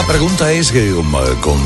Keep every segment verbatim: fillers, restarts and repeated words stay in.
pregunta es que con,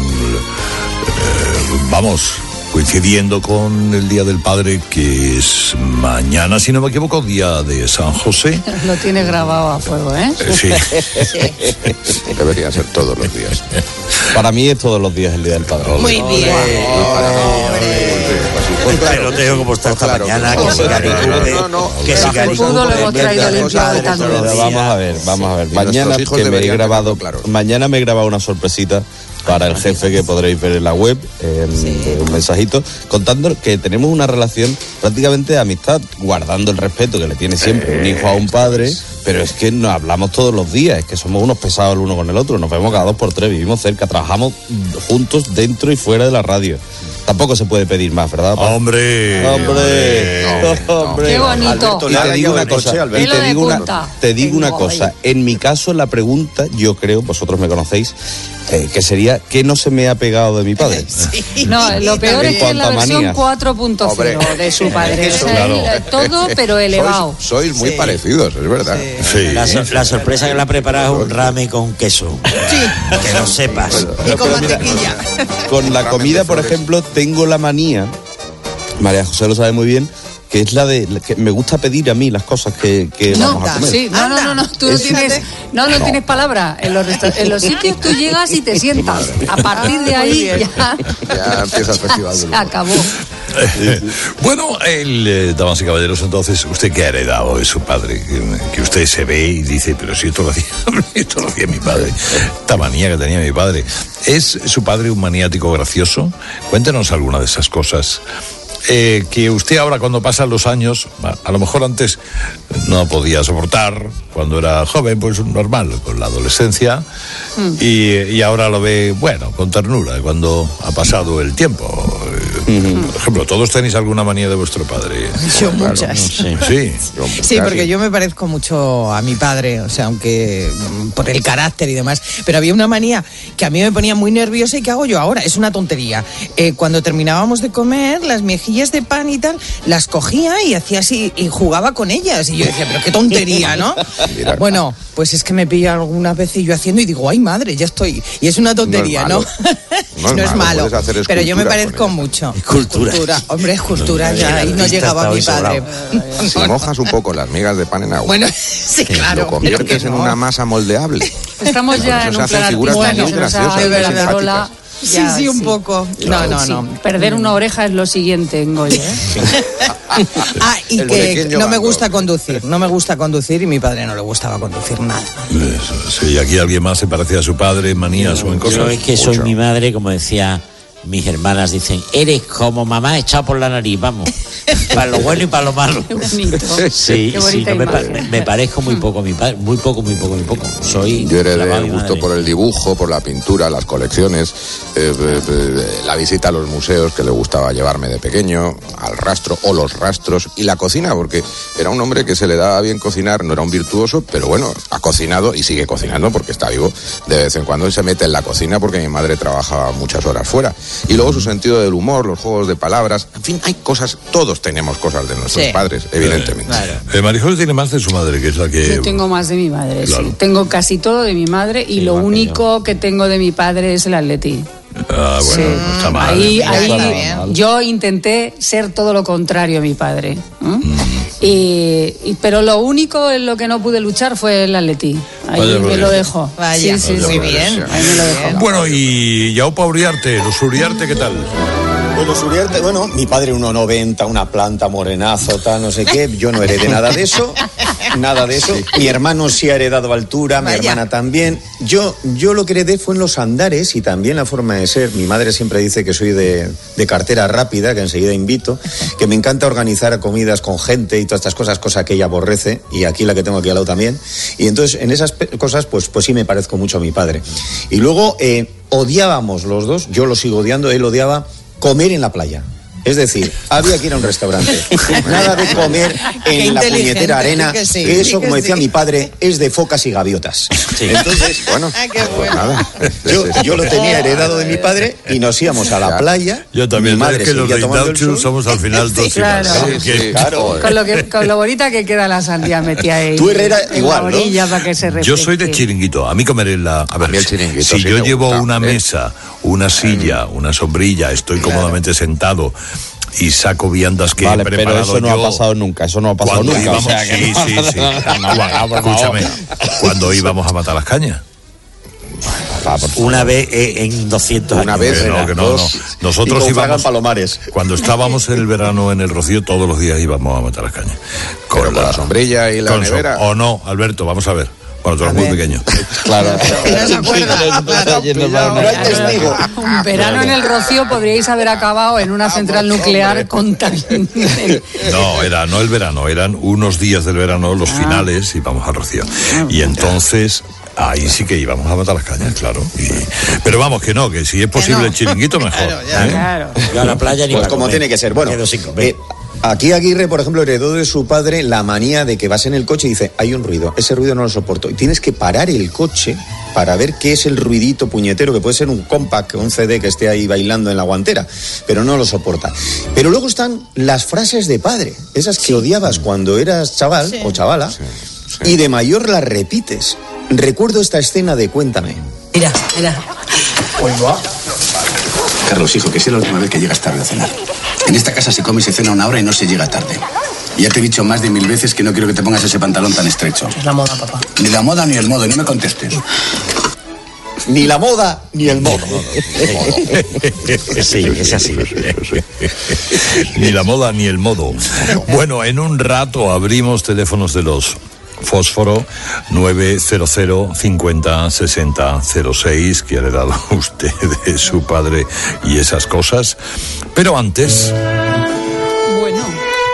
eh, vamos, coincidiendo con el Día del Padre, que es mañana, si no me equivoco, Día de San José. Lo tiene grabado a fuego, ¿eh? Eh, sí. sí. Debería ser todos los días. Para mí es todos los días el Día del Padre. Muy bien. Olé, olé. Pues claro, no te digo cómo está esta claro, mañana, claro, que si claro, Garicude, no, no, no. que si Felpudo lo hemos traído limpiado de tanto. Pero vamos a ver, vamos a ver. Y Mañana nuestros hijos que me he deberían grabado, tenerlo claro. mañana me he grabado una sorpresita para el jefe que podréis ver en la web, en, Sí. un mensajito, contando que tenemos una relación prácticamente de amistad, guardando el respeto que le tiene siempre un hijo a un padre, pero es que nos hablamos todos los días, es que somos unos pesados el uno con el otro, nos vemos cada dos por tres, vivimos cerca, trabajamos juntos dentro y fuera de la radio. Tampoco se puede pedir más, ¿verdad? Hombre. Hombre, No, hombre. Qué bonito. Y te digo una cosa, y te digo una, te digo una cosa, en mi caso la pregunta, yo creo, vosotros me conocéis, eh, que sería, ¿qué no se me ha pegado de mi padre? Sí. No, lo peor En es que es la cuanto a versión manías. cuatro punto cero Hombre, de su padre. eso, O sea, claro. él, todo, pero elevado. Sois, sois muy Sí. parecidos, es verdad. Sí. La, sor- la sorpresa que le ha preparado es un rame con queso. Sí. Que lo sepas. Y con mantequilla. Con la Ramen comida, de por flores. ejemplo, tengo la manía, María José lo sabe muy bien, que es la de, la que me gusta pedir a mí las cosas que, que No, vamos a comer. sí, no, no, no, no, tú no Es- tienes, no, no tienes palabra. En los, resta- en los sitios tú llegas y te sientas. A partir de ahí ya Ya empieza el festival del se humor. acabó. Bueno, el, eh, damas y caballeros, entonces, ¿usted qué ha heredado de su padre? Que, que usted se ve y dice, pero si esto lo hacía, esto lo hacía mi padre. Esta manía que tenía mi padre. ¿Es su padre un maniático gracioso? Cuéntenos alguna de esas cosas. Eh, que usted ahora, cuando pasan los años, a, a lo mejor antes no podía soportar cuando era joven, pues normal, con la adolescencia, mm. y, y ahora lo ve, bueno, con ternura, cuando ha pasado el tiempo. Mm. Por ejemplo, ¿todos tenéis alguna manía de vuestro padre? Yo muchas. Sí. Sí. Sí, porque yo me parezco mucho a mi padre, o sea, aunque por el carácter y demás, pero había una manía que a mí me ponía muy nerviosa y que hago yo ahora, es una tontería. Eh, cuando terminábamos de comer, las mejillas de pan y tal, las cogía y hacía así y jugaba con ellas y yo decía, pero qué tontería, ¿no? Mira. Bueno, pues es que me pilla algunas veces yo haciendo y digo, ay madre, ya estoy, y es una tontería, ¿no? No es malo, no es No es malo, malo, puedes hacer pero yo me esculturas parezco con ella. mucho. Escultura. Hombre, escultura No, ya, el y no artista llegaba está mi hoy padre. Si mojas un poco las migas de pan en agua, Bueno, sí, claro. lo conviertes en no. una masa moldeable. Estamos ya en Eso un se hacen plan figuras artístico, muy se nos ha graciosas, ido muy la simpáticas. bola. Sí, Ya, sí, un poco. No, no, Sí. no. Perder una oreja es lo siguiente en Goya, ¿eh? Ah, y El que pequeño no me Van gusta Gogh. conducir. No me gusta conducir y mi padre no le gustaba conducir nada. Eso, sí, aquí alguien más se parecía a su padre, manías o en cosas. Yo es que soy Mucho. mi madre, como decía mis hermanas, dicen, eres como mamá echado por la nariz, vamos. Para lo bueno y para lo malo. Qué bonito. Sí, Qué sí, bonita no me, pa- imagen. me parezco muy poco a mi padre, muy poco, muy poco, muy poco. Soy Yo heredé clavado a el mi gusto madre. por el dibujo, por la pintura, las colecciones, eh, eh, eh, la visita a los museos que le gustaba llevarme de pequeño, al rastro o los rastros, y la cocina, porque era un hombre que se le daba bien cocinar, no era un virtuoso, pero bueno, ha cocinado y sigue cocinando porque está vivo. De vez en cuando se mete en la cocina porque mi madre trabajaba muchas horas fuera. Y luego su sentido del humor, los juegos de palabras, en fin, hay cosas, todos tenemos cosas de nuestros Sí. padres, evidentemente. Claro. Eh, Marijol tiene más de su madre, que es la que... Yo tengo más de mi madre, Claro. sí. Tengo casi todo de mi madre y Sí, lo igual que único que tengo de mi padre es el Atleti. Ah, bueno, Sí. no está mal. Ahí, Mira, ahí está bien. yo intenté ser todo lo contrario a mi padre. ¿no? Y, y- pero lo único en lo que no pude luchar fue el Atleti. Ahí Vaya me por lo Dios. dejo. Vaya, sí, sí, vaya sí. por Dios. Ahí me lo dejo. Bueno, y Yaupa Uriarte, los Uriarte, ¿qué tal? Pues los Uriarte, bueno, mi padre uno noventa, una planta, morenazo, tal, no sé qué. Yo no heredé nada de eso, nada de eso. Mi hermano sí ha heredado altura, mi Vaya. hermana también. Yo, yo lo que heredé fue en los andares y también la forma de ser. Mi madre siempre dice que soy de, de cartera rápida, que enseguida invito, que me encanta organizar comidas con gente y todas estas cosas, cosa que ella aborrece, y aquí la que tengo aquí al lado también. Y entonces, en esas pe- cosas, pues, pues sí me parezco mucho a mi padre. Y luego, eh, odiábamos los dos, yo lo sigo odiando, él odiaba comer en la playa. Es decir, había que ir a un restaurante. Nada de comer Qué en la inteligente, puñetera arena, sí que sí, que eso, sí que como decía sí. mi padre, es de focas y gaviotas. Sí. Entonces, bueno, Ah, qué bueno. Nada. yo, yo lo tenía heredado de mi padre y nos íbamos a la playa. Yo también, Mi madre es que los seguía tomando el Rindauchus sol. somos al final dos claro. iguales. Sí, Que- sí. Claro. Con lo, que, con lo bonita que queda la sandía metida ahí. Tú, Herrera, en igual, la ¿no? orilla para que se refresque. Yo soy de chiringuito. A mí comer en la. A ver, mí el chiringuito si sí yo me llevo gusta, una ¿eh? mesa, una silla, una sombrilla, estoy cómodamente sentado y saco viandas que Vale, he pero preparado eso no yo. ha pasado nunca, eso no ha pasado Cuando nunca. íbamos, o sea, que sí, no- sí, sí. no, no, por Escúchame, favor. cuando íbamos a matar las cañas. Va, por favor. Una vez eh, en doscientos Una años. vez Que no, que no, no. Dos. Nosotros Y con Fraga íbamos. en Palomares. Cuando estábamos en el verano en el Rocío, todos los días íbamos a matar las cañas. Pero con la sombrilla y la con so- nevera. O no, Alberto, vamos a ver. Bueno, tú eres muy pequeño. Claro. No se acuerda, claro, Yendo cuidado. para una- No hay testigo. Un verano en el Rocío podríais haber acabado en una central nuclear con tan... No, era no el verano, eran unos días del verano, los finales, íbamos al Rocío. Y entonces, ahí sí que íbamos a matar las cañas, claro. Y- pero vamos, que no, que si es posible no. el chiringuito, mejor. Claro, ya. ¿eh? Claro. Yo a la playa ni Pues para como comer. tiene que ser. Bueno, Quedo sin comer. eh, aquí Aguirre, por ejemplo, heredó de su padre la manía de que vas en el coche y dice, hay un ruido, ese ruido no lo soporto. Y tienes que parar el coche para ver qué es el ruidito puñetero, que puede ser un compact, un C D que esté ahí bailando en la guantera, pero no lo soporta. Pero luego están las frases de padre, esas que odiabas cuando eras chaval Sí. o chavala, y de mayor las repites. Recuerdo esta escena de Cuéntame. Mira, mira. Carlos, hijo, que sea la última vez que llegas tarde a cenar. En esta casa se come y se cena una hora y no se llega tarde. Y ya te he dicho más de mil veces que no quiero que te pongas ese pantalón tan estrecho. Es la moda, papá. Ni la moda ni el modo, y no me contestes. Ni la moda ni el modo. Sí, es así. Ni la moda ni el modo. Bueno, en un rato abrimos teléfonos de los Fósforo nueve cero cero cincuenta sesenta cero seis, que ha heredado usted de su padre y esas cosas. Pero antes, Bueno,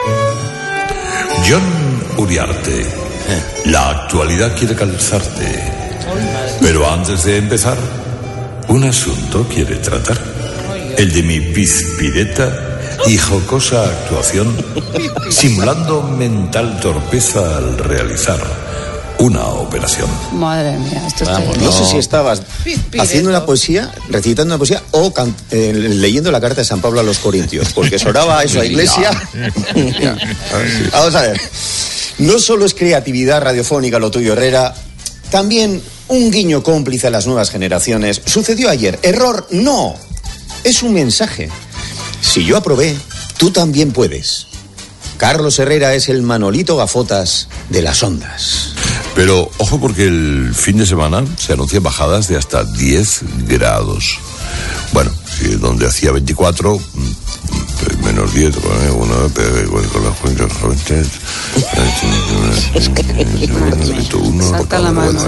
John Uriarte, la actualidad quiere calzarte. Pero antes de empezar, un asunto quiere tratar. El de mi pizpireta y jocosa actuación, simulando mental torpeza al realizar una operación. madre mía, esto está... No sé si estabas haciendo una poesía, recitando una poesía o can- eh, leyendo la carta de San Pablo a los Corintios, porque sonaba eso a iglesia. Vamos a ver. No solo es creatividad radiofónica lo tuyo, Herrera, también un guiño cómplice a las nuevas generaciones. Sucedió ayer. Error, no. Es un mensaje. Si yo aprobé, tú también puedes. Carlos Herrera es el Manolito Gafotas de las ondas. Pero ojo, porque el fin de semana se anuncian bajadas de hasta diez grados. Bueno, si donde hacía veinticuatro, mm, menos diez, uno, con las cuentas Salta la mano,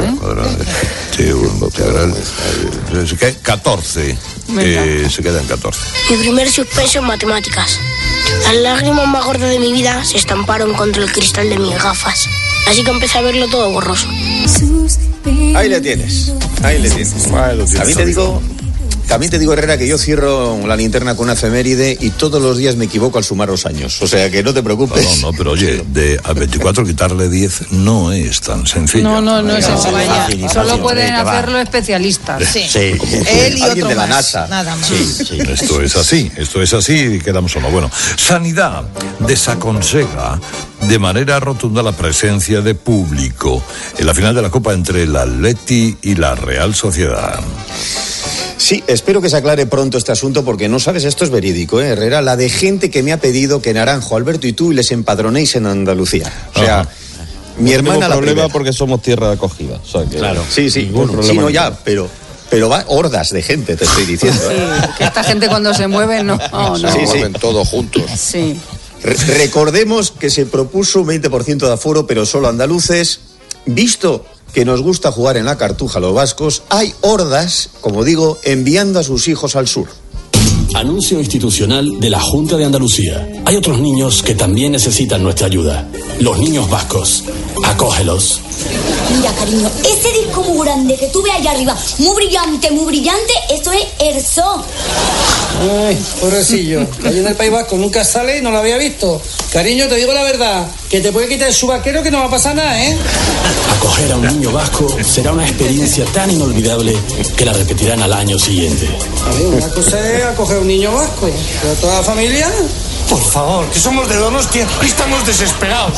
¿eh? catorce. Eh, se quedan catorce. Mi primer suspenso en matemáticas. Las lágrimas más gordas de mi vida se estamparon contra el cristal de mis gafas. Así que empecé a verlo todo borroso. Ahí le tienes, ahí le tienes. También te digo, también te digo, Herrera, que yo cierro la linterna con una efeméride y todos los días me equivoco al sumar los años. O sea, que no te preocupes. No, no, pero oye, de a veinticuatro quitarle diez no es tan sencillo. No, no, no es No, sencillo. vaya. Fácil, Solo fácil, pueden hombre, que va. hacerlo especialistas. Sí. Sí. Él y Alguien otro de la más. NASA. Nada más. Sí, sí. Esto es así, esto es así y quedamos uno. Bueno, Sanidad desaconseja de manera rotunda la presencia de público en la final de la Copa entre el Atleti y la Real Sociedad. Sí, espero que se aclare pronto este asunto porque no sabes, esto es verídico, ¿eh, Herrera? La de gente que me ha pedido que Naranjo, Alberto y tú les empadronéis en Andalucía. O sea, Ajá. mi No hermana tengo la problema primera. porque somos tierra de acogida. O sea que Claro. Sí, sí, ningún bueno, problema sí, no ninguno. ya, pero, pero va hordas de gente, te estoy diciendo. Sí, ¿eh? que esta gente cuando se mueve no, no. Se Sí, sí. mueven todos juntos. Sí. Re- recordemos que se propuso un veinte por ciento de aforo, pero solo andaluces. Visto que nos gusta jugar en la cartuja los vascos, hay hordas, como digo, enviando a sus hijos al sur. Anuncio institucional de la Junta de Andalucía. Hay otros niños que también necesitan nuestra ayuda. Los niños vascos. Acógelos. Mira, cariño, ese disco muy grande que tú ves allá arriba, muy brillante, muy brillante, eso es Erso. Ay, pobrecillo. Allí en el País Vasco nunca sale y no lo había visto. Cariño, te digo la verdad, que te puede quitar el subaquero que no va a pasar nada, ¿eh? Acoger a un niño vasco será una experiencia tan inolvidable que la repetirán al año siguiente. A ver, una cosa es acoger a un niño vasco, pero toda la familia... Por favor, que somos de Donostia y estamos desesperados.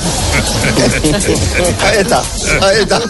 Ahí está, ahí está.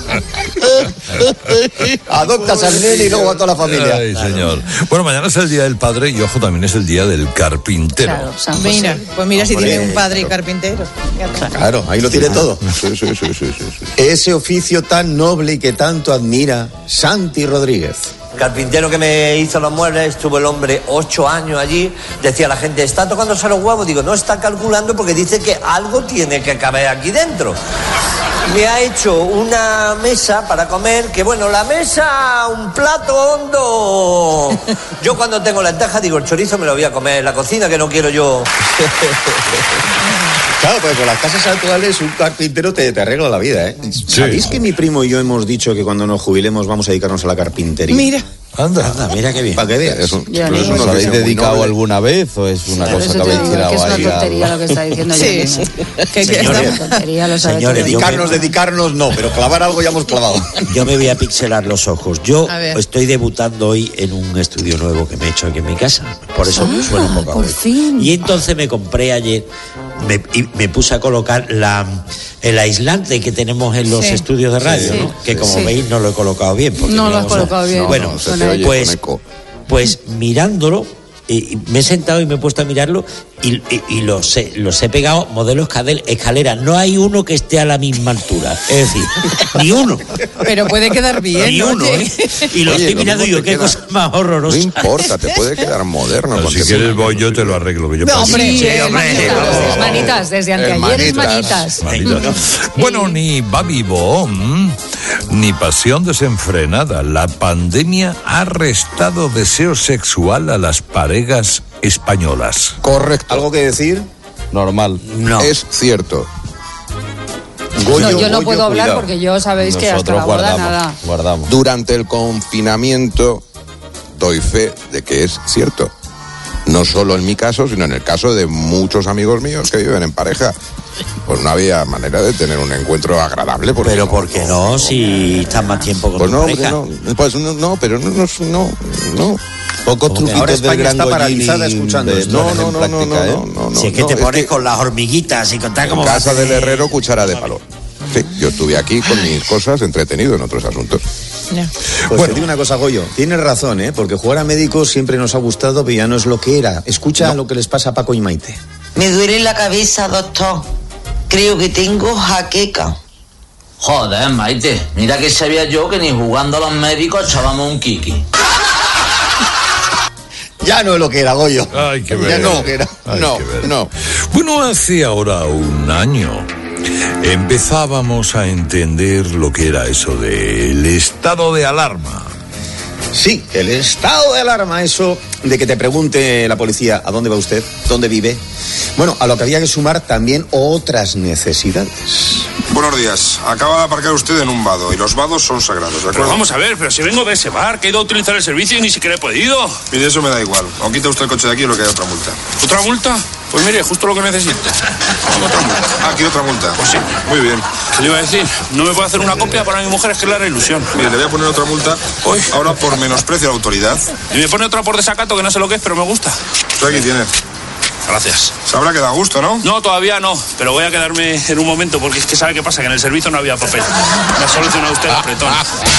Adoptas al nene y luego a toda la familia. Ay, señor. Bueno, mañana es el Día del Padre y, ojo, también es el Día del Carpintero. Claro, San José. Mira, pues mira si Hombre. tiene un padre carpintero. Claro, ahí lo tiene todo. Sí, sí, sí, sí, sí, sí. Ese oficio tan noble y que tanto admira Santi Rodríguez. Carpintero que me hizo los muebles, estuvo el hombre ocho años allí, decía la gente, ¿está tocándose los huevos? Digo, no, está calculando porque dice que algo tiene que caber aquí dentro. Me ha hecho una mesa para comer, que bueno, la mesa, un plato hondo. Yo cuando tengo lentejas digo, el chorizo me lo voy a comer en la cocina, que no quiero yo. Claro, pues con las casas actuales un carpintero te, te arregla la vida, ¿eh? ¿Sabéis que mi primo y yo hemos dicho que cuando nos jubilemos vamos a dedicarnos a la carpintería? Mira. Anda. Anda, mira qué bien. Para que veas. Eso, Ya, pero ni eso idea. no ¿Os habéis dice muy dedicado noble. alguna vez o es una Por cosa eso que te habéis digo tirado que es una ahí? tontería al- lo que está diciendo Sí, Jenny. sí. Que es Señores, una tontería, lo sabe señores, todo. yo me- Dedicarnos, dedicarnos no, pero clavar algo ya hemos clavado. Yo me voy a pixelar los ojos. Yo A ver. estoy debutando hoy en un estudio nuevo que me he hecho aquí en mi casa. Por eso Ah, suena un poco por agüero. fin. Y entonces me compré ayer, me, y me puse a colocar la, el aislante que tenemos en los Sí. estudios de radio, Sí. ¿no? Que como Sí. veis no lo he colocado bien. porque No lo mira, has o sea, colocado bien. Bueno, No, se Suena te oye pues, con eco. pues mirándolo, y me he sentado y me he puesto a mirarlo y, y, y los, he, los he pegado modelo escalera, escalera. No hay uno que esté a la misma altura. Es decir, ni uno. Pero puede quedar bien, Ni ¿no? uno, Oye. ¿eh? Y lo Oye, estoy lo mirando y mismo yo, te qué queda. cosa más horrorosa. No importa, te puede quedar moderno. Pero ponte si quieres bien. voy yo te lo arreglo. Que yo No, paso. hombre, Sí, sí, es hombre. manitas, es manitas, desde anteayer es manitas. Manitas. Bueno, ni va vivo, mm, ni pasión desenfrenada. La pandemia ha restado deseo sexual a las parejas españolas. Correcto. ¿Algo que decir? Normal. No. Es cierto. Goyo, No, yo no Goyo, puedo hablar cuidado. porque yo sabéis que hasta Nosotros la boda guardamos, nada. guardamos. Durante el confinamiento doy fe de que es cierto. No solo en mi caso, sino en el caso de muchos amigos míos que viven en pareja. Pues no había manera de tener un encuentro agradable. Porque Pero no, ¿por qué no? Si estás más tiempo con Pues tu no, pareja. porque no, pues no, no, pero no, no, no, no. Pocos Como que truquitos ahora del España gran está Goyini paralizada escuchando de esto. No, poner no, en no, no, práctica, no, ¿eh? no, no, Si es que no, te pones que con las hormiguitas y contar en cómo casa vas a del hacer- herrero, cuchara de palo. Sí, yo estuve aquí con mis cosas, entretenido en otros asuntos. Ya. Pues te digo una cosa, Goyo, tienes razón, ¿eh? Porque jugar a médico siempre nos ha gustado, pero ya no es lo que era. Escucha lo que les pasa a Paco y Maite. Me duele la cabeza, doctor. Creo que tengo jaqueca. Joder, Maite, mira que sabía yo que ni jugando a los médicos echábamos un kiki. Ya no es lo que era, Goyo. Ay, qué Ya ver. no, que era. Ay, No, qué ver. no. Bueno, hace ahora un año empezábamos a entender lo que era eso del estado de alarma. Sí, el estado de alarma, eso de que te pregunte la policía a dónde va usted, dónde vive. Bueno, a lo que había que sumar también otras necesidades. Buenos días. Acaba de aparcar usted en un vado y los vados son sagrados, ¿de Pero acuerdo? vamos a ver, pero si vengo de ese bar, que he ido a utilizar el servicio y ni siquiera he podido. Mire, eso me da igual. O quita usted el coche de aquí o lo que hay otra multa. ¿Otra multa? Pues mire, justo lo que necesito. ¿Otra multa? Ah, ¿quiere otra multa? Pues sí. Muy bien. ¿Qué le iba a decir? No me puede hacer una copia para mi mujer, es que le hará ilusión. Mire, le voy a poner otra multa. Uy. Ahora por menosprecio a la autoridad. Y me pone otra por desacato, que no sé lo que es, pero me gusta. Usted aquí tiene. Gracias. Sabrá que da gusto, ¿no? No, todavía no, pero voy a quedarme en un momento porque es que sabe qué pasa, que en el servicio no había papel. Me ha solucionado usted el apretón.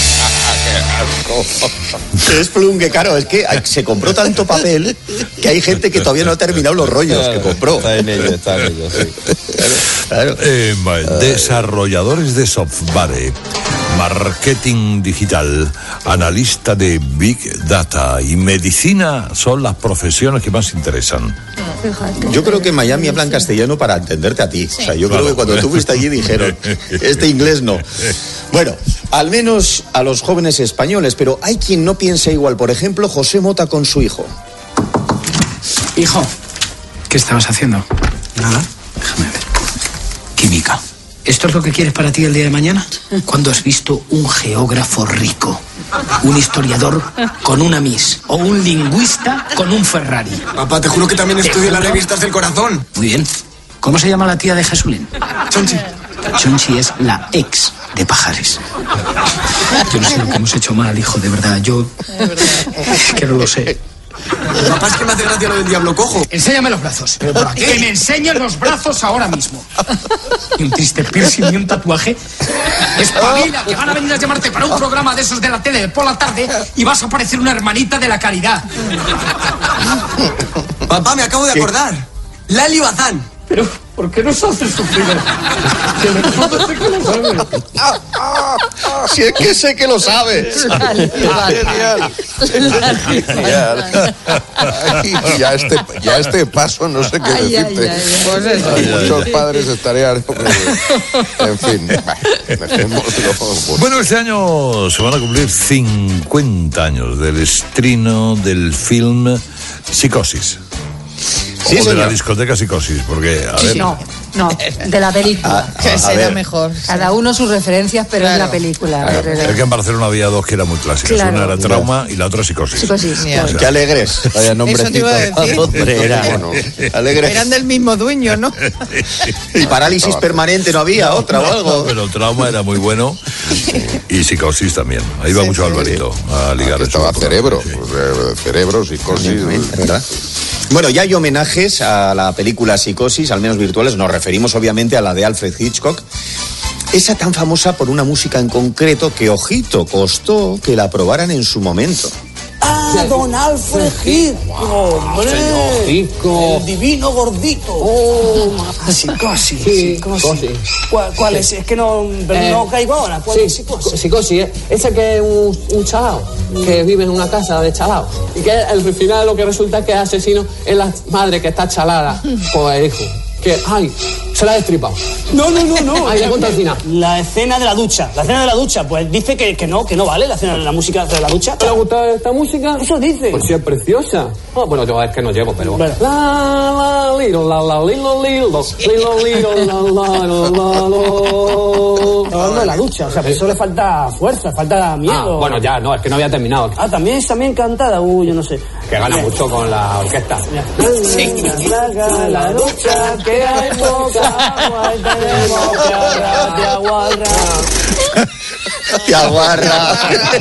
Es plungue, claro, es que hay- se compró tanto papel que hay gente que todavía no ha terminado los rollos que compró. Está en ello, está en ello, sí. Claro. Eh, vale, desarrolladores de software, marketing digital, analista de Big Data y medicina son las profesiones que más interesan. Yo creo que en Miami hablan castellano para entenderte a ti. O sea, yo Claro. creo que cuando tú fuiste allí dijeron, este inglés no. Bueno, al menos a los jóvenes españoles, pero hay quien no piensa igual. Por ejemplo, José Mota con su hijo. Hijo, ¿qué estabas haciendo? Nada. Déjame ver. Química. ¿Esto es lo que quieres para ti el día de mañana? ¿Cuándo has visto un geógrafo rico, un historiador con una Miss o un lingüista con un Ferrari? Papá, te juro que también estudio las revistas del corazón. Muy bien. ¿Cómo se llama la tía de Jesulín? Chonchi. Chonchi es la ex de Pajares. Yo no sé lo que hemos hecho mal, hijo, de verdad. Yo es que no lo sé. Papá, es que me hace gracia lo del diablo cojo. Enséñame los brazos. ¿Pero por qué? Que me enseñen los brazos ahora mismo. Y un triste piercing y un tatuaje. Espabila, que van a venir a llamarte para un programa de esos de la tele por la tarde y vas a parecer una hermanita de la caridad. Papá, me acabo de acordar. Lali Bazán. Pero, ¿por qué nos haces sufrir? Que en el fondo sé que lo sabes. Si es que sé que lo sabes. Genial. Genial. Ay, ya, este, ya este paso no sé qué Ay, decirte. ay, ay, pues eso. Ay, muchos padres estarían... En fin, dejémoslo. Bueno, este año se van a cumplir cincuenta años del estreno del film Psicosis. Sí, o de señor. la discoteca Psicosis, porque, a Sí, ver... sí. No, no, de la película. Ah, Que a será ver. mejor. Cada uno sus referencias, pero Claro. es la película. Claro, A ver, es que en Barcelona había dos que eran muy clásicas. Claro. Una era Trauma y la otra Psicosis. Psicosis, Ya. O sea, Qué alegres. Vaya Eso te iba a decir. Hombre, era. Bueno, alegres. Eran del mismo dueño, ¿no? Y parálisis permanente no había, otra o no, algo. pero Trauma era muy bueno y Psicosis también. Ahí va Sí, mucho sí. Alvarito a ligar Aquí eso. estaba cerebro. Sí. Pues, eh, cerebro, psicosis. ¿Verdad? Bueno, ya hay homenajes a la película Psicosis, al menos virtuales. Nos referimos obviamente a la de Alfred Hitchcock. Esa tan famosa por una música en concreto que, ojito, costó que la aprobaran en su momento. Ah, don Alfred Hitchcock, hombre. Señor Hitchcock. El divino gordito. Oh, Psicosis. Sí, Psicosis. Psicosis. ¿Cuál, cuál es? Es que no, Eh, no caigo ahora. ¿Cuál Sí, es Psicosis? psicosis, ¿eh? Ese que es un, un chalao, que vive en una casa de chalao. Y que al final lo que resulta es que es asesino es la madre que está chalada por el hijo. Que, ay, se la ha destripado. No, no, no, no. Ay, la cuenta al final. La escena de la ducha. La escena de la ducha. Pues dice que, que no, que no vale la escena de la música de la ducha. ¿Te ha gustado esta música? Eso dice. Pues sí, es preciosa. Oh, bueno, yo es que no llego, pero... Bueno. La, la, lilo, la, la, lilo, lilo, lilo, lilo, la, la, la, la, lo. Hablando de la ducha. O sea, pero eso le falta fuerza, falta miedo. Ah, bueno, ya, no, es que no había terminado. Ah, también es también cantada. Uy, yo no sé. Que gana mucho con la orquesta. Sí. La, la ducha que hay poca agua y tenemos que agarrar de aguarra. ¡Te aguarra!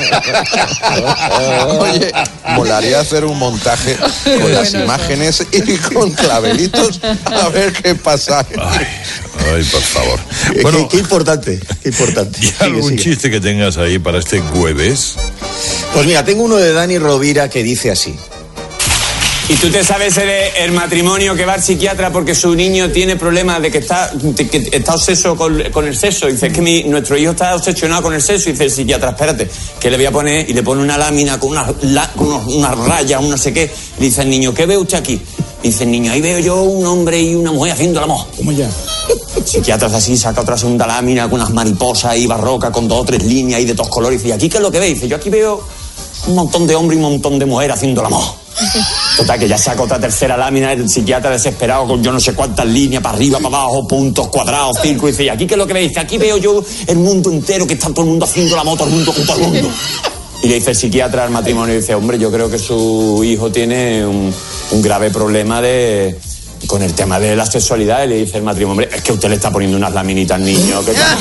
Oye, molaría hacer un montaje con las imágenes y con clavelitos a ver qué pasa. Ay, ay, por favor. Qué- Bueno, qué, qué importante, qué importante. ¿y Sigue, algún sigue. chiste que tengas ahí para este jueves? Pues mira, tengo uno de Dani Rovira que dice así. ¿Y tú te sabes el, el matrimonio que va al psiquiatra porque su niño tiene problemas de que está, de que está obseso con, con el sexo? Dice, es que mi, nuestro hijo está obsesionado con el sexo. Y dice el psiquiatra, espérate, que le voy a poner... Y le pone una lámina con unas la, con unos- unas rayas, un no sé qué. Y dice el niño, ¿qué ve usted aquí? Y dice el niño, ahí veo yo un hombre y una mujer haciendo el amor. ¿Cómo ya? El psiquiatra hace así, saca otra segunda lámina con unas mariposas ahí barrocas, con dos o tres líneas y de todos colores. Y dice, ¿y aquí qué es lo que ve? Y dice, yo aquí veo un montón de hombres y un montón de mujeres haciendo el amor. Total, que ya saca otra tercera lámina, el psiquiatra desesperado con yo no sé cuántas líneas, para arriba, para abajo, puntos, cuadrados, círculos. Y dice, ¿y aquí qué es lo que ve? Dice, aquí veo yo el mundo entero, que está todo el mundo haciendo la moto, todo el mundo con todo el mundo. Y le dice el psiquiatra al matrimonio, y dice, hombre, yo creo que su hijo tiene un, un grave problema de... con el tema de la sexualidad. Y le dice el matrimonio, hombre, es que usted le está poniendo unas laminitas al niño. ¿Qué tal?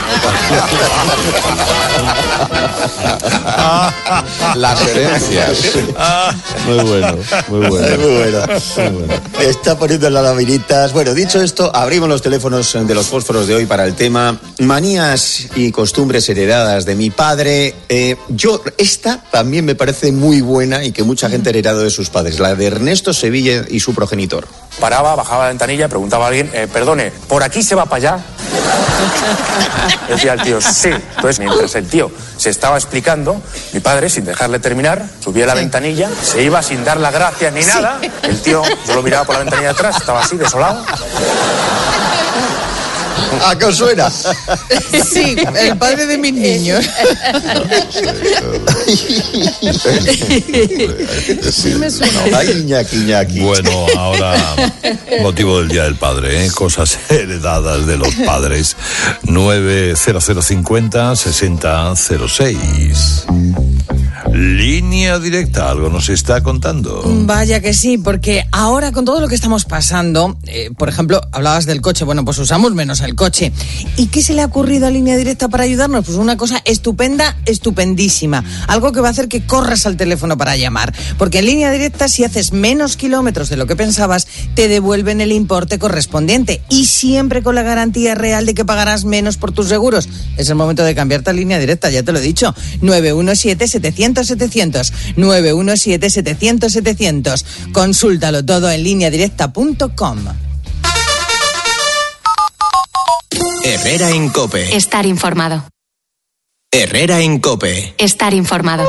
Las herencias. Muy bueno, muy bueno. Ay, muy bueno. Está poniendo las laminitas. Bueno, dicho esto, abrimos los teléfonos de los fósforos de hoy para el tema manías y costumbres heredadas de mi padre. Eh, yo, esta también me parece muy buena y que mucha gente ha heredado de sus padres, la de Ernesto Sevilla y su progenitor. Paraba, bajaba la ventanilla, preguntaba a alguien, eh, perdone, ¿por aquí se va para allá? Decía el tío, sí. Entonces, mientras el tío se estaba explicando, mi padre, sin dejarle terminar, subía la ventanilla, se iba sin dar las gracias ni nada. El tío, yo lo miraba por la ventanilla de atrás, estaba así, desolado. ¿A qué os suena? Sí, el padre de mis niños. Sí me suena. Ay, Iñaki, Iñaki. Bueno, ahora, motivo del Día del Padre, ¿eh? Cosas heredadas de los padres. nueve cero cero cincuenta sesenta cero seis. Línea directa, algo nos está contando. Vaya que sí, porque ahora con todo lo que estamos pasando, eh, por ejemplo, hablabas del coche, bueno, pues usamos menos el coche. ¿Y qué se le ha ocurrido a Línea Directa para ayudarnos? Pues una cosa estupenda, estupendísima. Algo que va a hacer que corras al teléfono para llamar. Porque en Línea Directa, si haces menos kilómetros de lo que pensabas, te devuelven el importe correspondiente. Y siempre con la garantía real de que pagarás menos por tus seguros. Es el momento de cambiarte a Línea Directa, ya te lo he dicho. nueve uno siete setecientos setecientos. nueve uno siete setecientos setecientos. Consúltalo todo en línea directa punto com. Herrera en COPE. Estar informado. Herrera en COPE. Estar informado.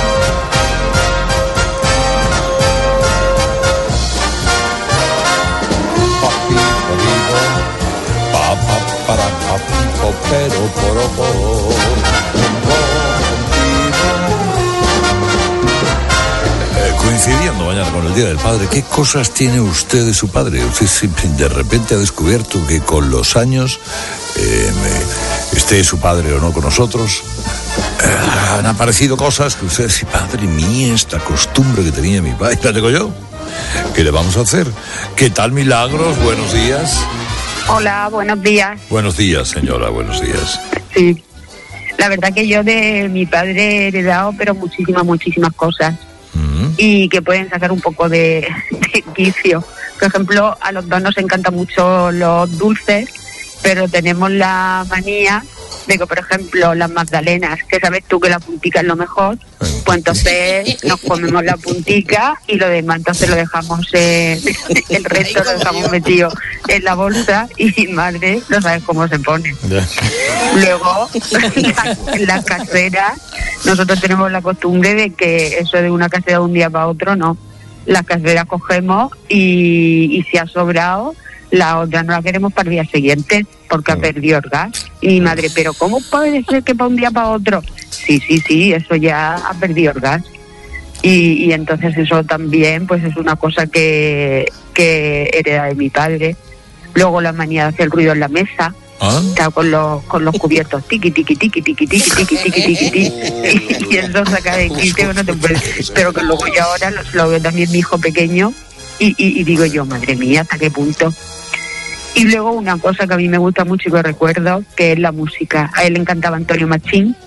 Coincidiendo mañana con el Día del Padre, ¿qué cosas tiene usted de su padre? Usted de repente ha descubierto que con los años, eh, me, esté su padre o no con nosotros, eh, han aparecido cosas que usted dice, padre mía, esta costumbre que tenía mi padre, la tengo yo. ¿Qué le vamos a hacer? ¿Qué tal, Milagros? Buenos días. Hola, buenos días. Buenos días, señora, buenos días. Sí, la verdad que yo de mi padre he heredado, pero muchísimas, muchísimas cosas. Y que pueden sacar un poco de, de quicio. Por ejemplo, a los dos nos encantan mucho los dulces, pero tenemos la manía de que, por ejemplo, las magdalenas, que sabes tú que la puntica es lo mejor, pues entonces nos comemos la puntica y lo demás entonces lo dejamos, eh, el resto lo dejamos metido en la bolsa y mi madre no sabe cómo se pone. Luego, en las caseras, nosotros tenemos la costumbre de que eso de una casera de un día para otro, no. Las caseras cogemos y, y si ha sobrado, la otra no la queremos para el día siguiente porque ha perdido el gas. Y mi madre, ¿pero cómo puede ser que para un día para otro? Sí, sí, sí, eso ya ha perdido el gas. Y, y entonces eso también pues es una cosa que, que hereda de mi padre. Luego la manía de hacer ruido en la mesa. ¿Ah? Está con los con los cubiertos tiqui tiqui tiqui tiqui tiqui tiqui tiqui tiqui tiqui y eso saca de quicio, no te puedes. Pero que luego yo ahora lo, lo veo también mi hijo pequeño y, y, y digo yo, madre mía, ¿hasta qué punto? Y luego una cosa que a mí me gusta mucho y que recuerdo, que es la música. A él le encantaba Antonio Machín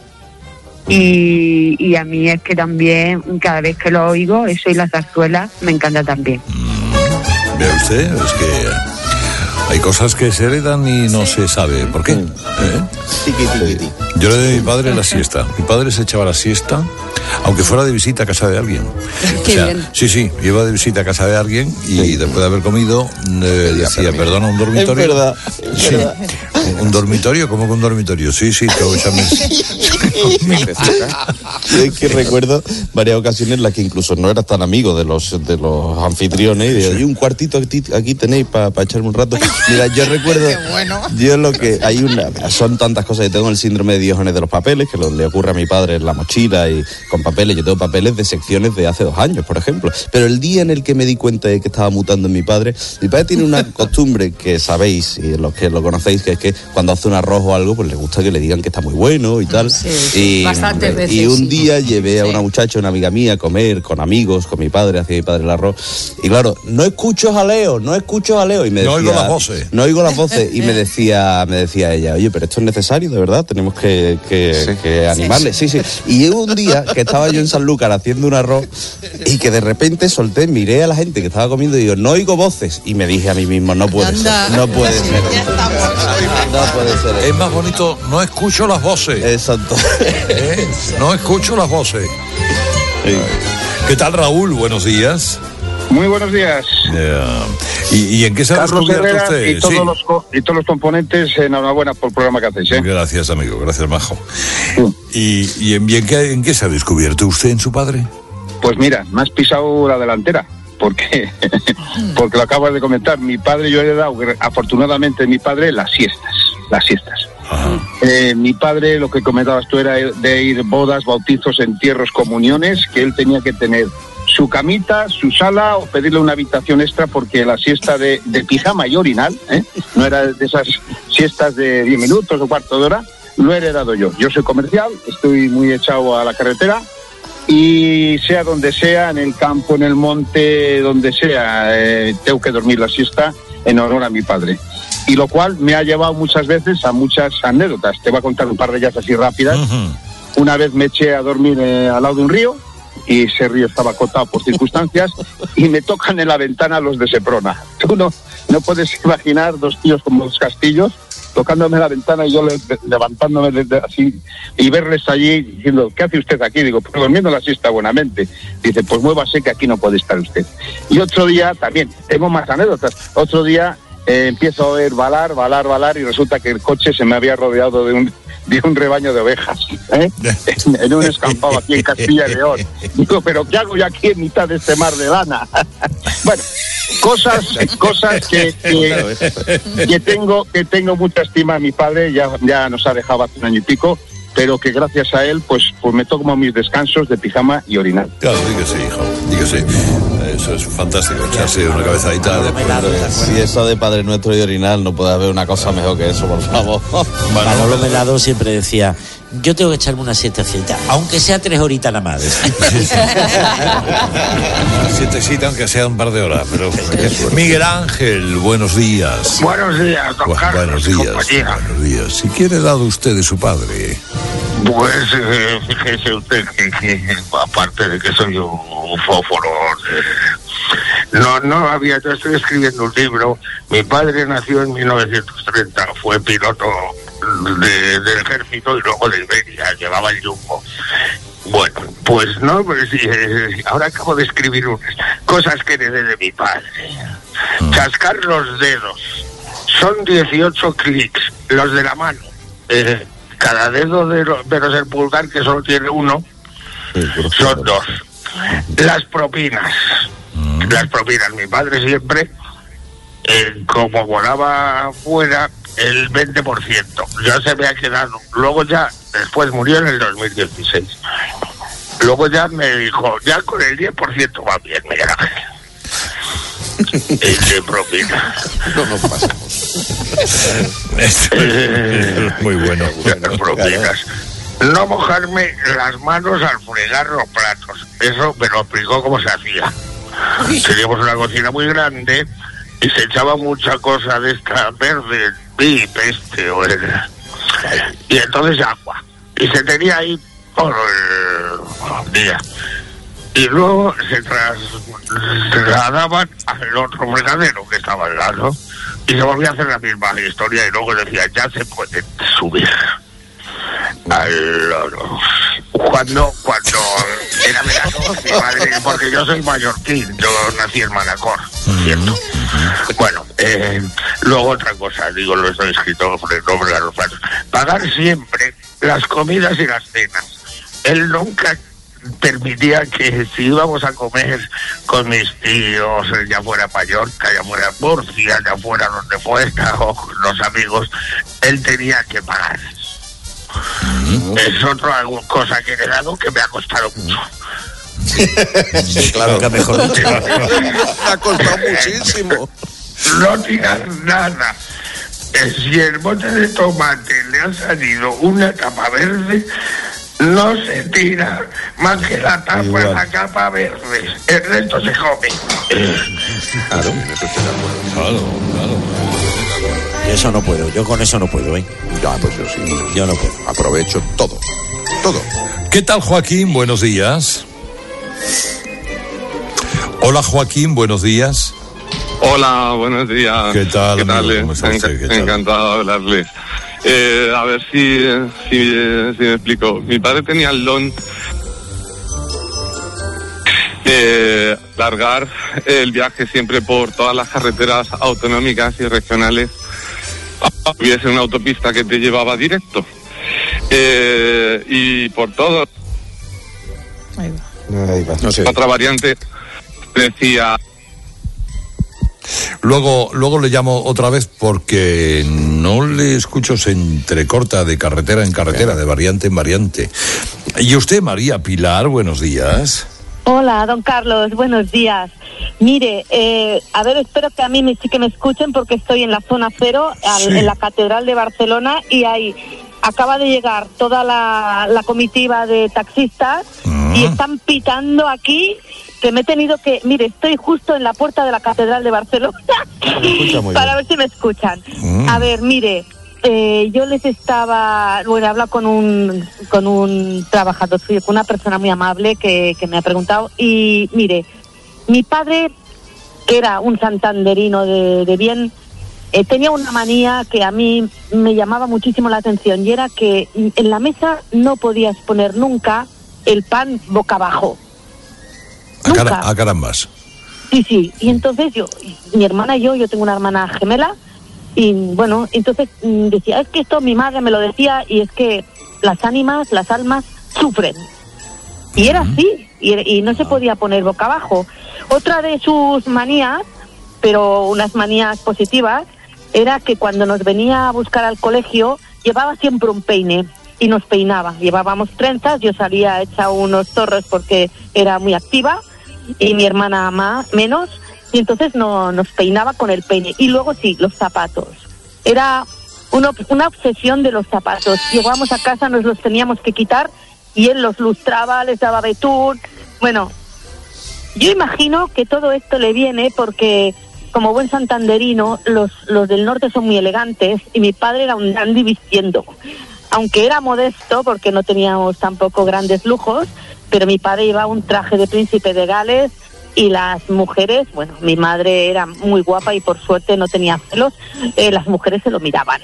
y, y a mí es que también cada vez que lo oigo, eso y la zarzuela me encanta también. Mm, ¿Ve usted? Es que hay cosas que se heredan y no se sabe por qué. ¿Eh? Yo le doy a mi padre la siesta. Mi padre se echaba la siesta, aunque fuera de visita a casa de alguien. Qué o sea, bien. Sí, sí, iba de visita a casa de alguien y después de haber comido eh, decía, perdona, un dormitorio. Es verdad, es sí. verdad. ¿Un, un dormitorio? ¿Cómo que un dormitorio? Sí, sí, tengo que echarme... Es que recuerdo varias ocasiones en las que incluso no eras tan amigo de los de los anfitriones y de, "Oye, un cuartito aquí, aquí tenéis para pa echarme un rato". Mira, yo recuerdo, yo lo que hay una, son tantas cosas. Yo tengo el síndrome de Diógenes de los papeles, que lo, le ocurre a mi padre en la mochila y con papeles. Yo tengo papeles de secciones de hace dos años, por ejemplo. Pero el día en el que me di cuenta de que estaba mutando en mi padre, mi padre tiene una costumbre que sabéis, y los que lo conocéis, que es que cuando hace un arroz o algo, pues le gusta que le digan que está muy bueno y tal. Sí, sí, y, bastantes veces, y un sí. día llevé a una muchacha, una amiga mía, a comer con amigos, con mi padre, hacía mi padre el arroz. Y claro, no escucho jaleo, no escucho jaleo. Y me No decía, oigo las voces. No oigo las voces. Y me decía, me decía ella, oye, pero esto es necesario, de verdad, tenemos que, que, Sí. que animarle. Sí, sí. Y llegó un día que estaba yo en Sanlúcar haciendo un arroz y que de repente solté, miré a la gente que estaba comiendo y digo, no oigo voces. Y me dije a mí mismo, no puede Anda. ser, no puede ser. No puede ser. Es más bonito, no escucho las voces. Exacto. ¿Eh? No escucho las voces. Sí. ¿Qué tal, Raúl? Buenos días. Muy buenos días. Yeah. ¿Y, ¿Y en qué se ha Carlos descubierto Herrera usted? y todos, Sí. los, co- y todos los componentes, enhorabuena por el programa que hacéis. ¿eh? Gracias, amigo. Gracias, Majo. ¿Y, y, en, y en qué, en qué se ha descubierto usted en su padre? Pues mira, me has pisado la delantera. Porque, porque lo acabas de comentar. Mi padre, yo he dado, afortunadamente, mi padre, las siestas. las siestas. Eh, mi padre, lo que comentabas tú, era de ir bodas, bautizos, entierros, comuniones, que él tenía que tener su camita, su sala o pedirle una habitación extra porque la siesta de, de pijama y orinal, ¿eh? no era de esas siestas de diez minutos o cuarto de hora, lo he heredado yo. Yo soy comercial, estoy muy echado a la carretera y sea donde sea, en el campo, en el monte, donde sea, eh, tengo que dormir la siesta en honor a mi padre. Y lo cual me ha llevado muchas veces a muchas anécdotas. Te voy a contar un par de ellas así rápidas. Uh-huh. Una vez me eché a dormir eh, al lado de un río y ese río estaba acotado por circunstancias y me tocan en la ventana los de Seprona. Tú no, no puedes imaginar dos tíos como dos castillos tocándome la ventana y yo le, levantándome desde así y verles allí diciendo, ¿qué hace usted aquí? Digo, pues durmiendo la siesta buenamente. Dice, pues muévase que aquí no puede estar usted. Y otro día también, tengo más anécdotas, otro día eh, empiezo a oír balar, balar, balar y resulta que el coche se me había rodeado de un de un rebaño de ovejas, ¿eh? en, en un escampado aquí en Castilla y León. Digo, ¿pero qué hago yo aquí en mitad de este mar de lana? Bueno, cosas cosas que, que, que tengo que tengo mucha estima a mi padre, ya, ya nos ha dejado hace un año y pico, pero que gracias a él pues pues me tomo mis descansos de pijama y orinal. Claro, dígase, hijo, dígase. Eso es fantástico, echarse una cabezadita de... Si eso de Padre Nuestro y orinal, no puede haber una cosa mejor que eso, por favor. Manolo Melado siempre decía, yo tengo que echarme una siestecita, aunque sea tres horitas nada más. Una siestecita, aunque sea un par de horas. Pero Miguel Ángel, buenos días. Buenos días, don Bu- Carlos, Buenos días, compañera. buenos días. ¿Si quiere dado usted de su padre? Pues eh, fíjese usted que, que aparte de que soy un fósforo, eh, no, no había, yo estoy escribiendo un libro. Mi padre nació en mil novecientos treinta, fue piloto de, del ejército y luego de Iberia, llevaba el Jumbo. Bueno, pues no, pues sí, eh, ahora acabo de escribir unas cosas que heredé de mi padre. Chascar los dedos, son dieciocho clics, los de la mano. Eh, Cada dedo de lo, menos el pulgar, que solo tiene uno, son dos. Las propinas. Mm. Las propinas. Mi padre siempre, eh, como volaba fuera, el veinte por ciento. Ya se me ha quedado. Luego ya, después murió en el dos mil dieciséis. Luego ya me dijo, ya con el diez por ciento va bien, Miguel Ángel. El de propina. No nos pasamos. Eh, muy bueno. Las propinas. No mojarme las manos al fregar los platos. Eso me lo explicó cómo se hacía. Teníamos una cocina muy grande y se echaba mucha cosa de esta verde, pip, este o el... Y entonces agua. Y se tenía ahí todo el día. Y luego se trasladaban al otro fregadero que estaba al lado y se volvía a hacer la misma historia y luego decía, ya se puede subir al loro. Cuando, cuando era verano, mi madre, porque yo soy mallorquín, yo nací en Manacor, ¿cierto? Bueno, eh, luego otra cosa, digo, lo estoy escrito por el nombre de los platos. Pagar siempre las comidas y las cenas. Él nunca permitía que si íbamos a comer con mis tíos, ya fuera Mallorca, ya fuera Murcia, ya fuera donde fuera, o con los amigos, él tenía que pagar. Mm-hmm. Es otra cosa que he heredado que me ha costado mucho. Sí, claro. Que mejor me ha costado muchísimo. No tiras nada. Si el bote de tomate le ha salido una tapa verde, no se tira más que la tapa de la capa verde. El resto se come. Claro, claro, claro. Eso no puedo, yo con eso no puedo, ¿eh? Ya, pues yo sí. Yo no puedo. Aprovecho todo, todo. ¿Qué tal, Joaquín? Buenos días. Hola, Joaquín, buenos días. Hola, buenos días. ¿Qué tal? ¿Qué tal? ¿Cómo está usted? Enc- ¿Qué tal? Encantado de hablarles. Eh, a ver si, si, si me explico. Mi padre tenía el don de largar el viaje siempre por todas las carreteras autonómicas y regionales. Hubiese una autopista que te llevaba directo. Eh, y por todo. Ahí va. Ahí va. No sé. Otra variante decía. Luego, luego le llamo otra vez porque no le escucho, se entrecorta de carretera en carretera, de variante en variante. Y usted, María Pilar, buenos días. Hola, don Carlos, buenos días. Mire, eh, a ver, espero que a mí me, sí que me escuchen porque estoy en la zona cero, al, sí. en la Catedral de Barcelona, y ahí acaba de llegar toda la, la comitiva de taxistas uh-huh. y están pitando aquí, que me he tenido que... Mire, estoy justo en la puerta de la Catedral de Barcelona para ver si me escuchan. Uh-huh. A ver, mire... Eh, yo les estaba, bueno, he hablado con un con un trabajador, con una persona muy amable que, que me ha preguntado, y mire, mi padre, que era un santanderino de, de bien, eh, tenía una manía que a mí me llamaba muchísimo la atención, y era que en la mesa no podías poner nunca el pan boca abajo. A, cara, a carambas. Sí, sí, y entonces yo, mi hermana y yo, yo tengo una hermana gemela, y bueno, entonces decía, es que esto mi madre me lo decía, y es que las ánimas, las almas sufren. Y era así, y, y no se podía poner boca abajo. Otra de sus manías, pero unas manías positivas, era que cuando nos venía a buscar al colegio, llevaba siempre un peine y nos peinaba. Llevábamos trenzas, yo salía hecha unos zorros porque era muy activa, y mi hermana más, menos, y entonces no, nos peinaba con el peine. Y luego sí, los zapatos. Era una, una obsesión de los zapatos. Llegábamos a casa, nos los teníamos que quitar, y él los lustraba, les daba betún. Bueno, yo imagino que todo esto le viene porque, como buen santanderino, los, los del norte son muy elegantes, y mi padre era un dandy vistiendo. Aunque era modesto, porque no teníamos tampoco grandes lujos, pero mi padre llevaba un traje de príncipe de Gales. Y las mujeres, bueno, mi madre era muy guapa y por suerte no tenía celos, eh, las mujeres se lo miraban.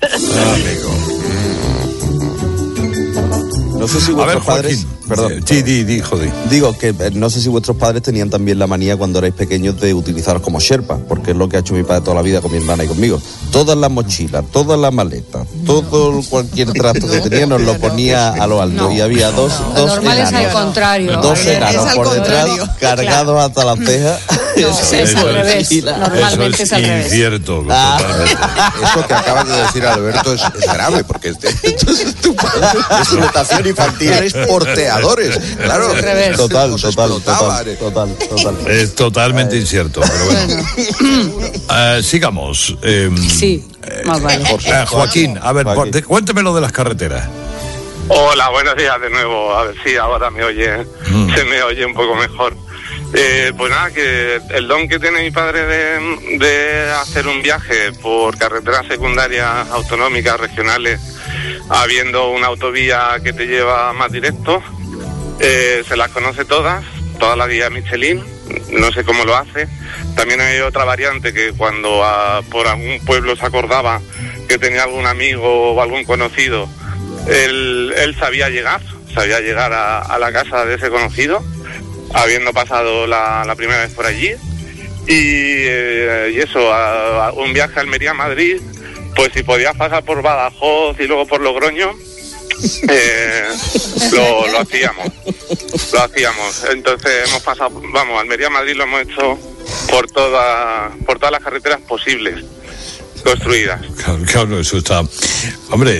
No sé si vuestros ver, padres... Perdón. Sí, di, di, joder. Digo que eh, no sé si vuestros padres tenían también la manía cuando erais pequeños de utilizaros como sherpa, porque es lo que ha hecho mi padre toda la vida con mi hermana y conmigo. Todas las mochilas, todas las maletas, todo cualquier trasto que tenía nos lo ponía a lo alto. No, y había dos, no, dos normal enanos. Es al contrario. Dos enanos por detrás, cargados claro. hasta las cejas. No, es, es al revés. Normalmente es, es al revés. Incierto. Ah. Eso que acabas de decir, Alberto, es, es grave, porque este, entonces tu padre es explotación infantil, es porteadores. Claro, total, total, total, total, total. Es totalmente Ay. incierto, pero bueno. uh, sigamos. Eh, sí, más vale. Eh, Joaquín, a ver, Joaquín. Por, cuénteme lo de las carreteras. Hola, buenos días de nuevo. A ver si ahora me oye, mm. se me oye un poco mejor. Eh, pues nada, que el don que tiene mi padre de, de hacer un viaje por carreteras secundarias, autonómicas, regionales, habiendo una autovía que te lleva más directo, eh, se las conoce todas, toda la guía Michelin, no sé cómo lo hace. También hay otra variante que cuando a, por algún pueblo se acordaba que tenía algún amigo o algún conocido, él, él sabía llegar, sabía llegar a, a la casa de ese conocido, habiendo pasado la, la primera vez por allí. Y, eh, y eso, a, a un viaje a Almería-Madrid, pues si podías pasar por Badajoz y luego por Logroño, eh, lo, lo hacíamos, lo hacíamos. Entonces hemos pasado, vamos, Almería-Madrid lo hemos hecho por toda, por todas las carreteras posibles construidas. Claro, claro, eso está, hombre,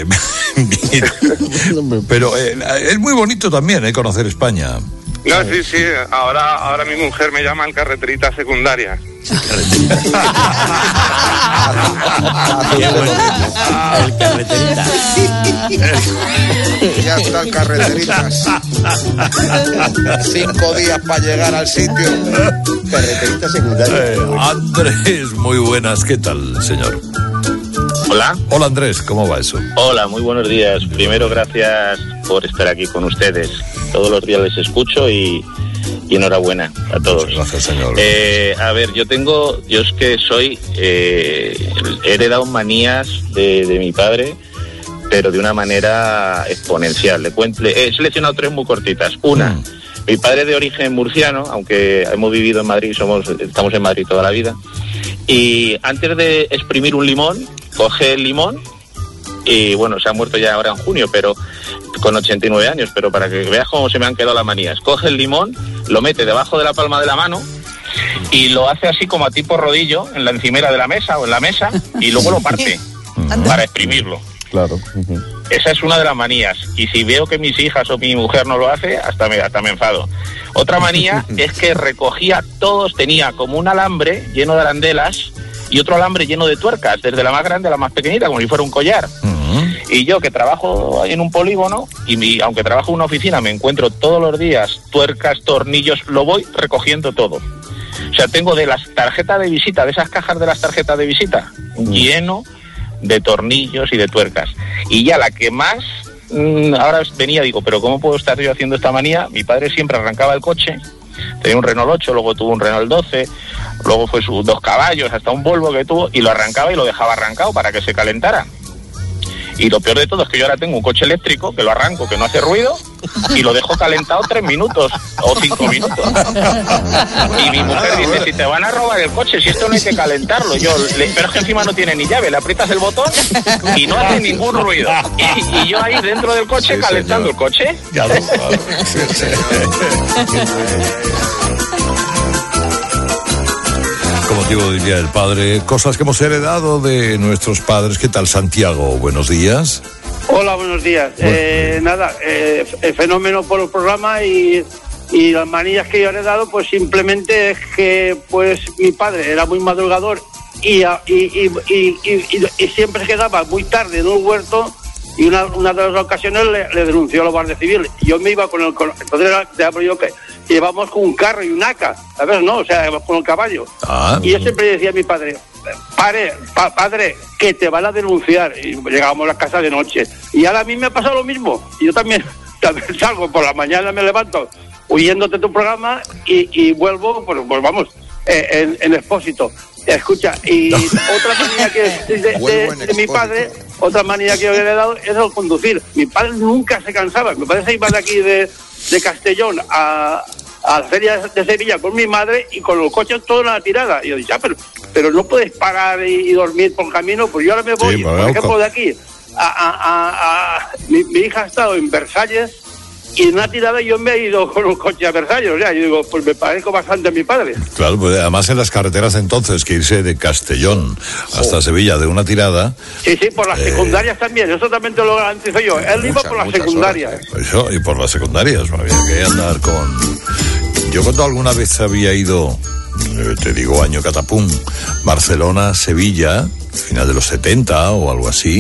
pero eh, es muy bonito también, eh, conocer España. No, sí, sí, ahora, ahora mi mujer me llama el carreterita secundaria. El carreterita. Ya está el carreteritas. Cinco días para llegar al sitio. Carreterita secundaria. Eh, Andrés, muy buenas, ¿qué tal, señor? Hola. Hola, Andrés, ¿cómo va eso? Hola, muy buenos días. Primero, gracias por estar aquí con ustedes. Todos los días les escucho y, y enhorabuena a todos. Muchas gracias, señor. Eh, a ver, yo tengo, yo es que soy, eh, he heredado manías de, de mi padre, pero de una manera exponencial. Le cuento, he seleccionado tres muy cortitas. Una, mm. mi padre de origen murciano, aunque hemos vivido en Madrid, somos, estamos en Madrid toda la vida, y antes de exprimir un limón, coge el limón, y bueno, se ha muerto ya ahora en junio, pero con ochenta y nueve años, pero para que veas cómo se me han quedado las manías. Coge el limón, lo mete debajo de la palma de la mano y lo hace así como a tipo rodillo en la encimera de la mesa o en la mesa y luego lo parte. para exprimirlo. Claro. Uh-huh. Esa es una de las manías. Y si veo que mis hijas o mi mujer no lo hace, hasta me, hasta me enfado. Otra manía es que recogía todos, tenía como un alambre lleno de arandelas y otro alambre lleno de tuercas, desde la más grande a la más pequeñita, como si fuera un collar. Uh-huh. Y yo, que trabajo en un polígono, y mi, aunque trabajo en una oficina, me encuentro todos los días tuercas, tornillos, lo voy recogiendo todo. O sea, tengo de las tarjetas de visita, de esas cajas de las tarjetas de visita, uh-huh, lleno de tornillos y de tuercas. Y ya la que más, mmm, ahora venía, digo, pero ¿cómo puedo estar yo haciendo esta manía? Mi padre siempre arrancaba el coche, tenía un Renault ocho, luego tuvo un Renault doce, luego fue sus dos caballos, hasta un Volvo que tuvo, y lo arrancaba y lo dejaba arrancado para que se calentara. Y lo peor de todo es que yo ahora tengo un coche eléctrico, que lo arranco, que no hace ruido, y lo dejo calentado tres minutos o cinco minutos. Y mi mujer dice, si te van a robar el coche, si esto no hay que calentarlo. Yo, le, pero es que encima no tiene ni llave, le aprietas el botón y no hace ningún ruido. Y, y yo ahí dentro del coche, sí, calentando señor. El coche. Ya lo sabes. Sí, sí. Como motivo diría el padre, cosas que hemos heredado de nuestros padres. ¿Qué tal, Santiago? Buenos días. Hola, buenos días. Bueno, eh, nada, eh, el fenómeno por el programa y, y las manillas que yo he heredado, pues simplemente es que pues mi padre era muy madrugador y, y, y, y, y, y, y siempre quedaba muy tarde en un huerto. Y una, una de las ocasiones le, le denunció a la Guardia Civil. Y yo me iba con el... Con, entonces era, yo que llevamos con un carro y un haca, ¿sabes? No, o sea, con el caballo. Ah, y yo siempre decía a mi padre, padre, pa, padre, que te van a denunciar. Y llegábamos a la casa de noche. Y ahora a mí me ha pasado lo mismo. Y yo también, también salgo por la mañana, me levanto huyendo de tu programa y, y vuelvo, pues, pues vamos, eh, en, en Expósito. Escucha, y no. Otra manía que de, de, de, de mi padre, otra manía que yo le he dado es el conducir. Mi padre nunca se cansaba. Mi padre se iba de aquí de, de Castellón a, a la feria de Sevilla con mi madre y con los coches toda la tirada. Y yo dije, ah, pero, pero no puedes parar y, y dormir por camino. Pues yo ahora me voy, sí, por ejemplo, de aquí a, a, a, a mi, mi hija ha estado en Versalles. Y en una tirada yo me he ido con un coche a Versalles, o sea, yo digo, pues me parezco bastante a mi padre. Claro, pues además en las carreteras entonces, que irse de Castellón hasta oh. Sevilla de una tirada... Sí, sí, por las eh... secundarias también, eso también te lo garantizo yo. Él iba por las secundarias. Horas, eh. Eso, y por las secundarias, no había que andar con... Yo cuando alguna vez había ido, eh, te digo, año catapum, Barcelona, Sevilla, final de los setenta o algo así...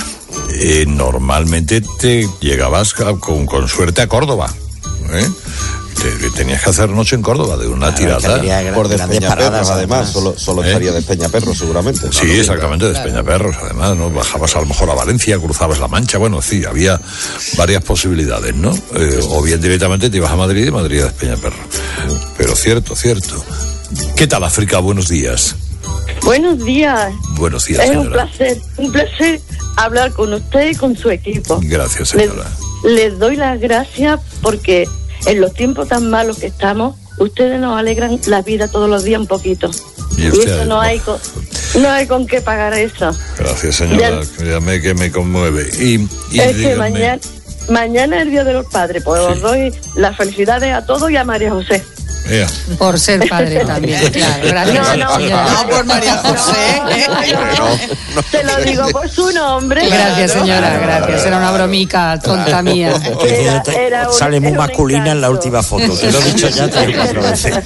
Eh, normalmente te llegabas a, con, con suerte a Córdoba, ¿eh? Te, tenías que hacer noche en Córdoba de una claro, tirada por Despeñaperros, además solo, solo ¿Eh? Estaría Despeñaperros seguramente. Sí, claro, exactamente, Despeñaperros, además, ¿no? Bajabas a lo mejor a Valencia, cruzabas la Mancha, bueno, sí, había varias posibilidades, ¿no? Eh, o bien directamente te ibas a Madrid y Madrid a Despeñaperros. Pero cierto, cierto. ¿Qué tal, África? Buenos días. Buenos días. Buenos días, es señora. un placer, un placer hablar con usted y con su equipo. Gracias, señora. Les, les doy las gracias porque en los tiempos tan malos que estamos, ustedes nos alegran la vida todos los días un poquito. Y, y eso no hay, con, no hay con qué pagar eso. Gracias, señora. Ya me, que me conmueve. Y, y es díganme... que mañana, mañana es el Día de los Padres, pues sí. Os doy las felicidades a todos y a María José. Yeah. Por ser padre también, claro. Gracias. No, no, no, por María José. No, no, te lo digo por su nombre. Gracias, señora, gracias. Era una bromica tonta mía. Era, era un, sale muy masculina en la última foto. Te lo he dicho ya tres o cuatro veces.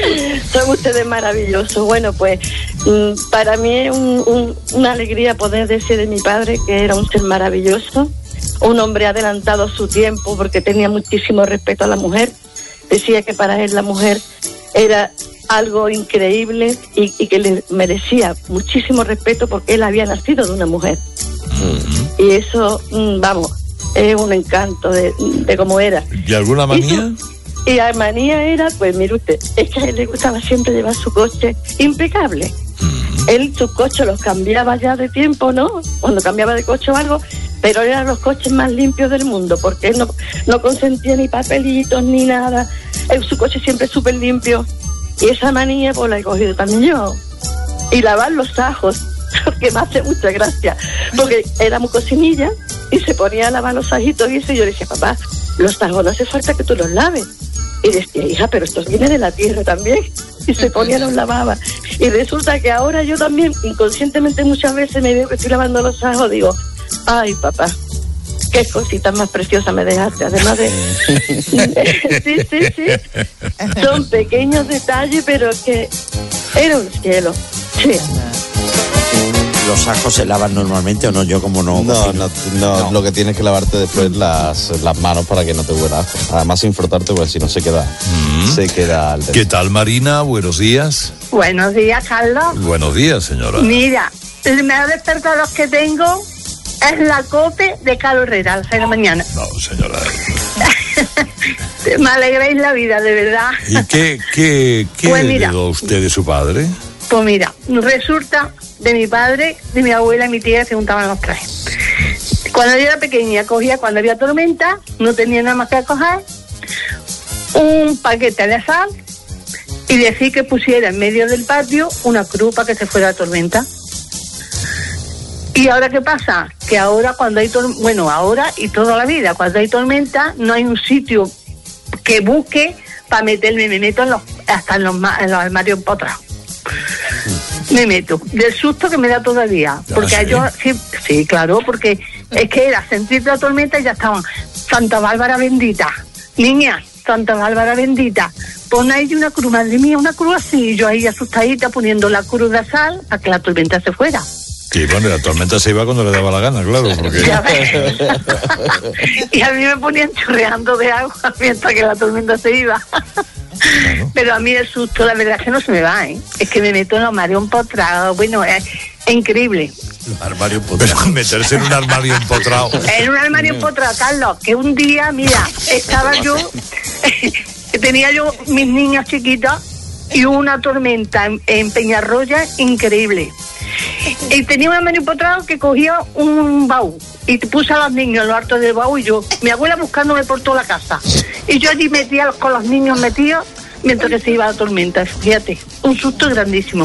Son ustedes maravillosos. Bueno, pues para mí es un, un, una alegría poder decir de mi padre que era un ser maravilloso, un hombre adelantado a su tiempo porque tenía muchísimo respeto a la mujer. Decía que para él la mujer era algo increíble y, y que le merecía muchísimo respeto porque él había nacido de una mujer. Uh-huh. Y eso, vamos, es un encanto de, de cómo era. ¿Y alguna manía? Y, su, y la manía era, pues mire usted, es que a él le gustaba siempre llevar su coche impecable. Uh-huh. Él sus coches los cambiaba ya de tiempo, ¿no? Cuando cambiaba de coche o algo... Pero eran los coches más limpios del mundo, porque él no, no consentía ni papelitos ni nada. Él, su coche siempre súper limpio. Y esa manía pues la he cogido también yo. Y lavar los ajos, porque me hace mucha gracia. Porque éramos cocinilla y se ponía a lavar los ajitos y eso. Y yo le decía, papá, los ajos no hace falta que tú los laves. Y decía, hija, pero esto viene de la tierra también. y se ponía los lavaba. Y resulta que ahora yo también, inconscientemente muchas veces me veo que estoy lavando los ojos, digo, ay papá, qué cositas más preciosas me dejaste, además de... sí, sí, sí, son pequeños detalles, pero que era un cielo, sí. ¿Los ajos se lavan normalmente o no? Yo como no... No, no, no, no, lo que tienes que lavarte después las, las manos para que no te huela ajo. Además sin frotarte, porque si no se queda... Mm. Se queda al ¿Qué tal, Marina? Buenos días. Buenos días, Carlos. Buenos días, señora. Mira, el mejor despertador que tengo es la COPE de Carlos Herrera, a las seis de la mañana. No, señora. Me alegráis la vida, de verdad. ¿Y qué, qué, qué pues mira, heredó usted de su padre? Pues mira, resulta de mi padre, de mi abuela y mi tía se juntaban los tres. Cuando yo era pequeña, cogía, cuando había tormenta, no tenía nada más que coger, un paquete de sal y decir que pusiera en medio del patio una cruz para que se fuera la tormenta. ¿Y ahora qué pasa? Que ahora cuando hay tormenta, bueno, ahora y toda la vida, cuando hay tormenta, no hay un sitio que busque para meterme, me meto en los, hasta en los, en los armarios empotrados. Me meto, del susto que me da todavía, porque ¿Ah, sí? yo, sí, sí, claro, porque es que era sentir la tormenta y ya estaban, Santa Bárbara bendita, niña, Santa Bárbara bendita, pon ahí una cruz, madre mía, una cruz así, y yo ahí asustadita poniendo la cruz de sal para que la tormenta se fuera. Sí, bueno, la tormenta se iba cuando le daba la gana, claro, porque... Y a mí me ponían chorreando de agua mientras que la tormenta se iba. Claro. Pero a mí el susto, la verdad es que no se me va, ¿eh? Es que me meto en un armario empotrado, bueno, es, es increíble. Armario empotrado. Pero meterse en un armario empotrado. En un armario empotrado, Carlos, que un día, mira, estaba yo, tenía yo mis niños chiquitos y hubo una tormenta en, en Peñarroya increíble. Y tenía un armario empotrado que cogía un baúl y puse a los niños en lo alto del baúl y yo, mi abuela buscándome por toda la casa. Y yo allí metía con los niños metidos mientras que se iba la tormenta. Fíjate, un susto grandísimo.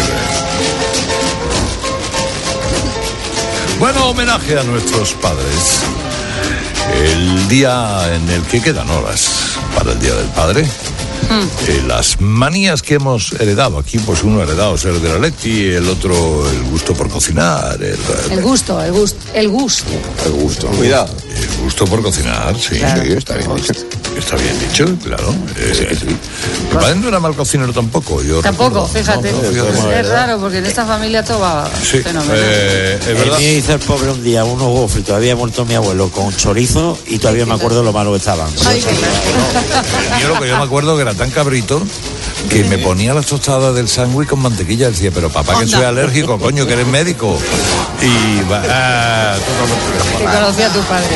Bueno, homenaje a nuestros padres. El día en el que quedan horas para el Día del Padre. Mm. Eh, las manías que hemos heredado aquí, pues uno ha heredado ser de la Leti, el otro el gusto por cocinar. El, el gusto, el gusto, el gusto. El gusto, cuidado. El gusto por cocinar, sí. Claro. Sí, está bien dicho. Está bien dicho, claro. Eh, sí, sí. Mi padre no era mal cocinero tampoco. Yo tampoco, recuerdo, fíjate. No, no, fíjate. Es raro porque en esta familia todo va sí, fenomenal. Eh, es verdad. A mí me hizo el pobre un día unos gofres, todavía ha muerto mi abuelo con chorizo y todavía me acuerdo lo malo que estaban. Ay, el mío, lo que yo me acuerdo que era tan cabrito que me ponía las tostadas del sándwich con mantequilla. Decía, pero papá, que soy alérgico, coño, que eres médico. Y va, ah, que conocía a tu padre.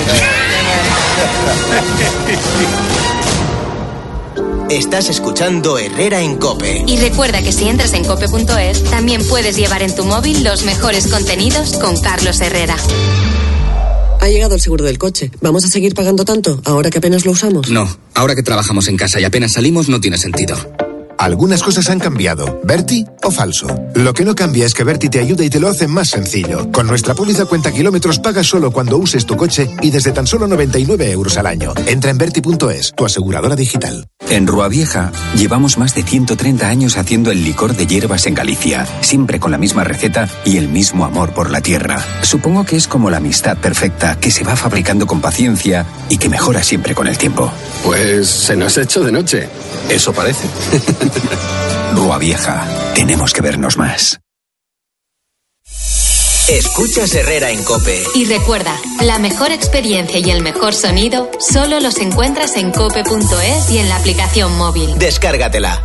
Estás escuchando Herrera en COPE. Y recuerda que si entras en cope punto es, también puedes llevar en tu móvil los mejores contenidos con Carlos Herrera. Ha llegado el seguro del coche. ¿Vamos a seguir pagando tanto ahora que apenas lo usamos? No, ahora que trabajamos en casa y apenas salimos no tiene sentido. Algunas cosas han cambiado. ¿Berti o falso? Lo que no cambia es que Berti te ayuda y te lo hace más sencillo. Con nuestra póliza cuenta kilómetros pagas solo cuando uses tu coche y desde tan solo noventa y nueve euros al año. Entra en berti punto es, tu aseguradora digital. En Rua Vieja llevamos más de ciento treinta años haciendo el licor de hierbas en Galicia, siempre con la misma receta y el mismo amor por la tierra. Supongo que es como la amistad perfecta, que se va fabricando con paciencia y que mejora siempre con el tiempo. Pues se nos ha hecho de noche. Eso parece. Rua Vieja, tenemos que vernos más. Escuchas Herrera en COPE. Y recuerda, la mejor experiencia y el mejor sonido solo los encuentras en cope punto es y en la aplicación móvil. Descárgatela.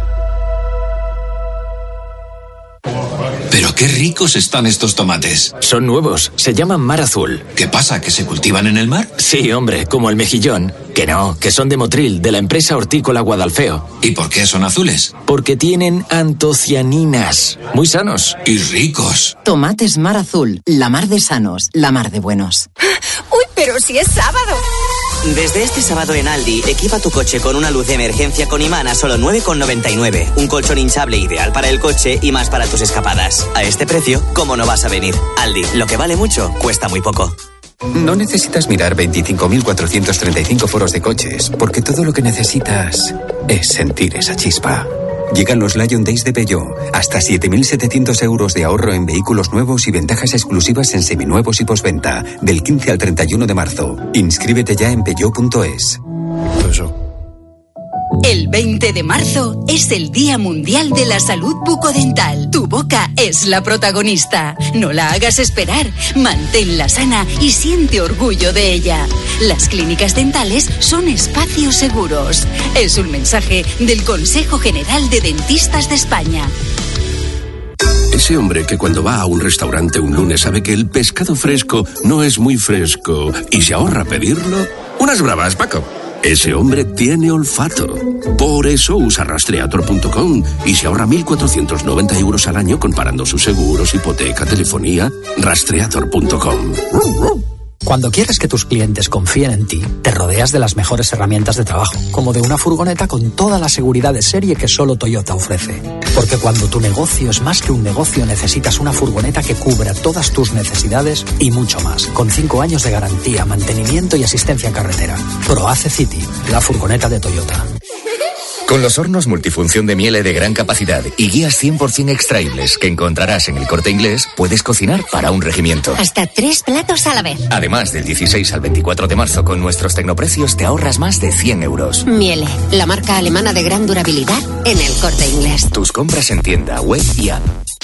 Pero qué ricos están estos tomates. Son nuevos, se llaman Mar Azul. ¿Qué pasa, que se cultivan en el mar? Sí, hombre, como el mejillón. Que no, que son de Motril, de la empresa hortícola Guadalfeo. ¿Y por qué son azules? Porque tienen antocianinas. Muy sanos. Y ricos. Tomates Mar Azul, la mar de sanos, la mar de buenos. ¡Uy, pero si es sábado! Desde este sábado en Aldi, equipa tu coche con una luz de emergencia con imán a solo nueve con noventa y nueve. Un colchón hinchable ideal para el coche y más para tus escapadas. A este precio, ¿cómo no vas a venir? Aldi, lo que vale mucho, cuesta muy poco. No necesitas mirar veinticinco mil cuatrocientos treinta y cinco foros de coches, porque todo lo que necesitas es sentir esa chispa. Llegan los Lion Days de Peugeot. Hasta siete mil setecientos euros de ahorro en vehículos nuevos y ventajas exclusivas en seminuevos y postventa. Del quince al treinta y uno de marzo. Inscríbete ya en peugeot punto es. El veinte de marzo es el Día Mundial de la Salud Bucodental. Tu boca es la protagonista. No la hagas esperar. Manténla sana y siente orgullo de ella. Las clínicas dentales son espacios seguros. Es un mensaje del Consejo General de Dentistas de España. Ese hombre que cuando va a un restaurante un lunes sabe que el pescado fresco no es muy fresco y se ahorra pedirlo. Unas bravas, Paco. Ese hombre tiene olfato. Por eso usa rastreator punto com y se ahorra mil cuatrocientos noventa euros al año comparando sus seguros, hipoteca, telefonía. rastreator punto com. Cuando quieres que tus clientes confíen en ti, te rodeas de las mejores herramientas de trabajo, como de una furgoneta con toda la seguridad de serie que solo Toyota ofrece. Porque cuando tu negocio es más que un negocio, necesitas una furgoneta que cubra todas tus necesidades y mucho más, con cinco años de garantía, mantenimiento y asistencia en carretera. ProAce City, la furgoneta de Toyota. Con los hornos multifunción de Miele de gran capacidad y guías cien por ciento extraíbles que encontrarás en el Corte Inglés, puedes cocinar para un regimiento. Hasta tres platos a la vez. Además, del dieciséis al veinticuatro de marzo, con nuestros tecnoprecios te ahorras más de cien euros. Miele, la marca alemana de gran durabilidad en el Corte Inglés. Tus compras en tienda, web y app.